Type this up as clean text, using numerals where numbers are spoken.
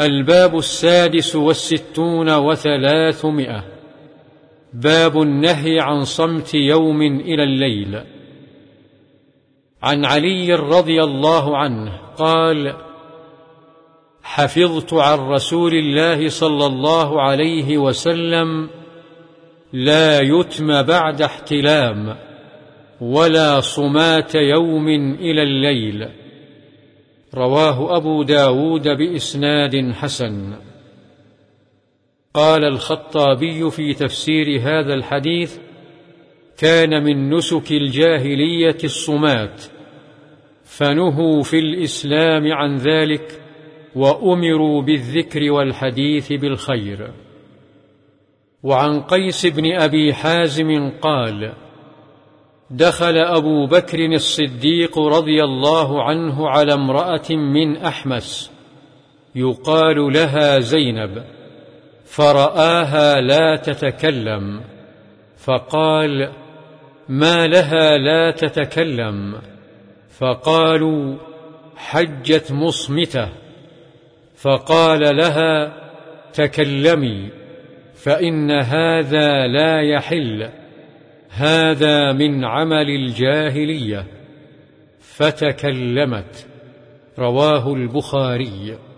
الباب 66 باب النهي عن صمت يوم إلى الليل. عن علي رضي الله عنه قال: حفظت عن رسول الله صلى الله عليه وسلم: لا يتم بعد احتلام ولا صمات يوم إلى الليل. رواه أبو داود بإسناد حسن. قال الخطابي في تفسير هذا الحديث: كان من نسك الجاهلية الصمات، فنهوا في الإسلام عن ذلك وأمروا بالذكر والحديث بالخير. وعن قيس بن أبي حازم قال: دخل أبو بكر الصديق رضي الله عنه على امرأة من أحمس يقال لها زينب، فرآها لا تتكلم، فقال: ما لها لا تتكلم؟ فقالوا: حجت مصمتة. فقال لها: تكلمي، فإن هذا لا يحل، هذا من عمل الجاهلية. فتكلمت. رواه البخاري.